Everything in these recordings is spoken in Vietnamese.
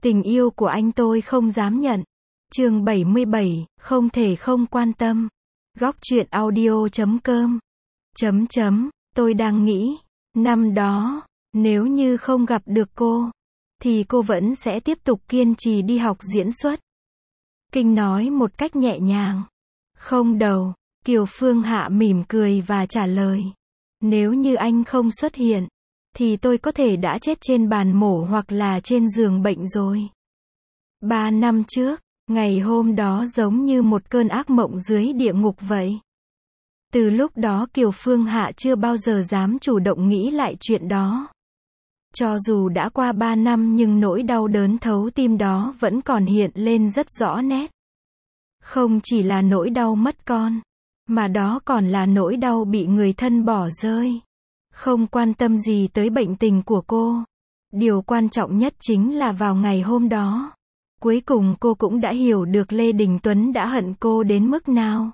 Tình yêu của anh tôi không dám nhận. Chương 77, không thể không quan tâm. Góc truyện audio.com. Tôi đang nghĩ, năm đó, nếu như không gặp được cô, thì cô vẫn sẽ tiếp tục kiên trì đi học diễn xuất. Kinh nói một cách nhẹ nhàng. Không đâu, Kiều Phương Hạ mỉm cười và trả lời. Nếu như anh không xuất hiện, thì tôi có thể đã chết trên bàn mổ hoặc là trên giường bệnh rồi. 3 năm trước, ngày hôm đó giống như một cơn ác mộng dưới địa ngục vậy. Từ lúc đó Kiều Phương Hạ chưa bao giờ dám chủ động nghĩ lại chuyện đó. Cho dù đã qua 3 năm nhưng nỗi đau đớn thấu tim đó vẫn còn hiện lên rất rõ nét. Không chỉ là nỗi đau mất con, mà đó còn là nỗi đau bị người thân bỏ rơi. Không quan tâm gì tới bệnh tình của cô. Điều quan trọng nhất chính là vào ngày hôm đó, cuối cùng cô cũng đã hiểu được Lê Đình Tuấn đã hận cô đến mức nào.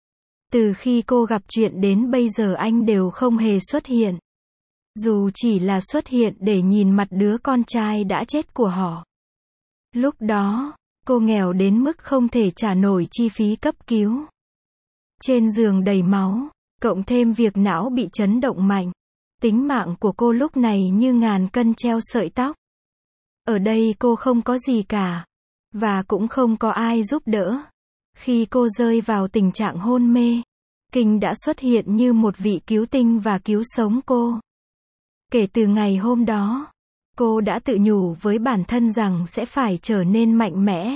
Từ khi cô gặp chuyện đến bây giờ anh đều không hề xuất hiện. Dù chỉ là xuất hiện để nhìn mặt đứa con trai đã chết của họ. Lúc đó, cô nghèo đến mức không thể trả nổi chi phí cấp cứu. Trên giường đầy máu, cộng thêm việc não bị chấn động mạnh. Tính mạng của cô lúc này như ngàn cân treo sợi tóc. Ở đây cô không có gì cả. Và cũng không có ai giúp đỡ. Khi cô rơi vào tình trạng hôn mê, Kinh đã xuất hiện như một vị cứu tinh và cứu sống cô. Kể từ ngày hôm đó, cô đã tự nhủ với bản thân rằng sẽ phải trở nên mạnh mẽ.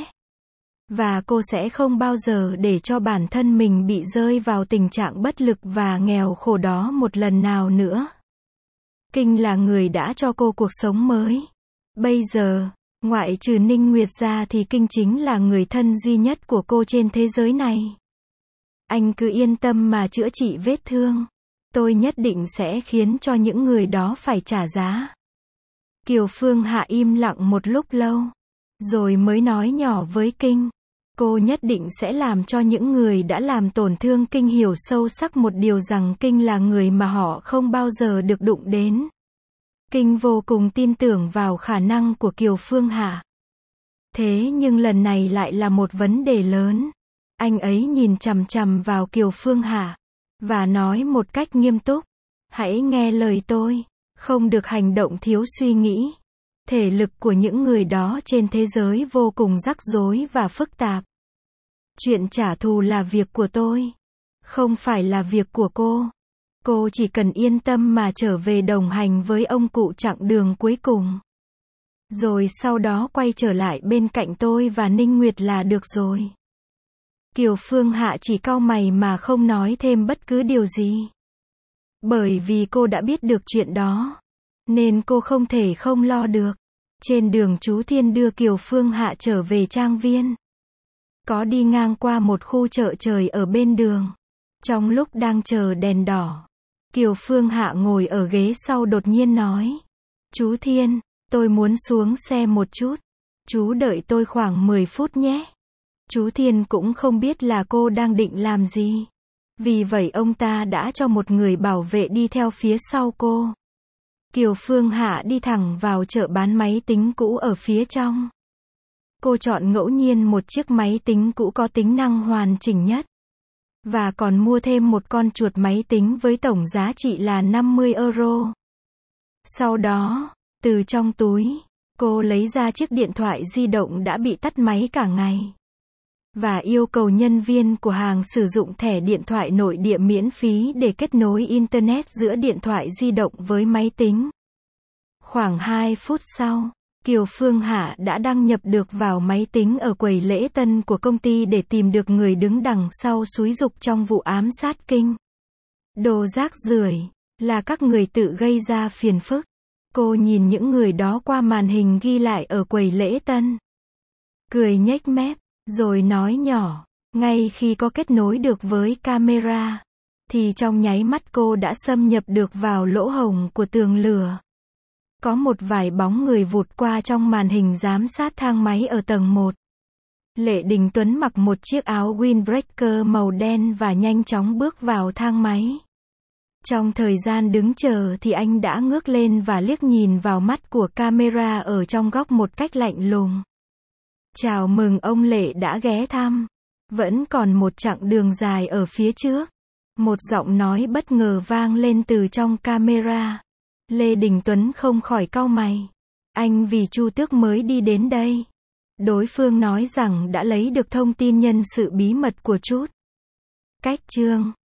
Và cô sẽ không bao giờ để cho bản thân mình bị rơi vào tình trạng bất lực và nghèo khổ đó một lần nào nữa. Kinh là người đã cho cô cuộc sống mới. Bây giờ, ngoại trừ Ninh Nguyệt ra thì Kinh chính là người thân duy nhất của cô trên thế giới này. Anh cứ yên tâm mà chữa trị vết thương. Tôi nhất định sẽ khiến cho những người đó phải trả giá. Kiều Phương Hạ im lặng một lúc lâu, rồi mới nói nhỏ với Kinh. Cô nhất định sẽ làm cho những người đã làm tổn thương Kinh hiểu sâu sắc một điều rằng Kinh là người mà họ không bao giờ được đụng đến. Kinh vô cùng tin tưởng vào khả năng của Kiều Phương Hạ. Thế nhưng lần này lại là một vấn đề lớn. Anh ấy nhìn chằm chằm vào Kiều Phương Hạ và nói một cách nghiêm túc. Hãy nghe lời tôi, không được hành động thiếu suy nghĩ. Thể lực của những người đó trên thế giới vô cùng rắc rối và phức tạp. Chuyện trả thù là việc của tôi, không phải là việc của cô. Cô chỉ cần yên tâm mà trở về đồng hành với ông cụ chặng đường cuối cùng. Rồi sau đó quay trở lại bên cạnh tôi và Ninh Nguyệt là được rồi. Kiều Phương Hạ chỉ cau mày mà không nói thêm bất cứ điều gì. Bởi vì cô đã biết được chuyện đó, nên cô không thể không lo được. Trên đường chú Thiên đưa Kiều Phương Hạ trở về trang viên. Có đi ngang qua một khu chợ trời ở bên đường. Trong lúc đang chờ đèn đỏ, Kiều Phương Hạ ngồi ở ghế sau đột nhiên nói. Chú Thiên, tôi muốn xuống xe một chút. Chú đợi tôi khoảng 10 phút nhé. Chú Thiên cũng không biết là cô đang định làm gì. Vì vậy ông ta đã cho một người bảo vệ đi theo phía sau cô. Kiều Phương Hạ đi thẳng vào chợ bán máy tính cũ ở phía trong. Cô chọn ngẫu nhiên một chiếc máy tính cũ có tính năng hoàn chỉnh nhất. Và còn mua thêm một con chuột máy tính với tổng giá trị là 50 euro. Sau đó, từ trong túi, cô lấy ra chiếc điện thoại di động đã bị tắt máy cả ngày. Và yêu cầu nhân viên của hàng sử dụng thẻ điện thoại nội địa miễn phí để kết nối Internet giữa điện thoại di động với máy tính. Khoảng 2 phút sau, Kiều Phương Hạ đã đăng nhập được vào máy tính ở quầy lễ tân của công ty để tìm được người đứng đằng sau xúi giục trong vụ ám sát Kinh. Đồ rác rưởi, là các người tự gây ra phiền phức. Cô nhìn những người đó qua màn hình ghi lại ở quầy lễ tân. Cười nhếch mép, rồi nói nhỏ, ngay khi có kết nối được với camera, thì trong nháy mắt cô đã xâm nhập được vào lỗ hổng của tường lửa. Có một vài bóng người vụt qua trong màn hình giám sát thang máy ở tầng 1. Lê Đình Tuấn mặc một chiếc áo windbreaker màu đen và nhanh chóng bước vào thang máy. Trong thời gian đứng chờ thì anh đã ngước lên và liếc nhìn vào mắt của camera ở trong góc một cách lạnh lùng. Chào mừng ông Lệ đã ghé thăm. Vẫn còn một chặng đường dài ở phía trước. Một giọng nói bất ngờ vang lên từ trong camera. Lê Đình Tuấn không khỏi cau mày. Anh vì Chu Tước mới đi đến đây. Đối phương nói rằng đã lấy được thông tin nhân sự bí mật của Trút Cách Chương.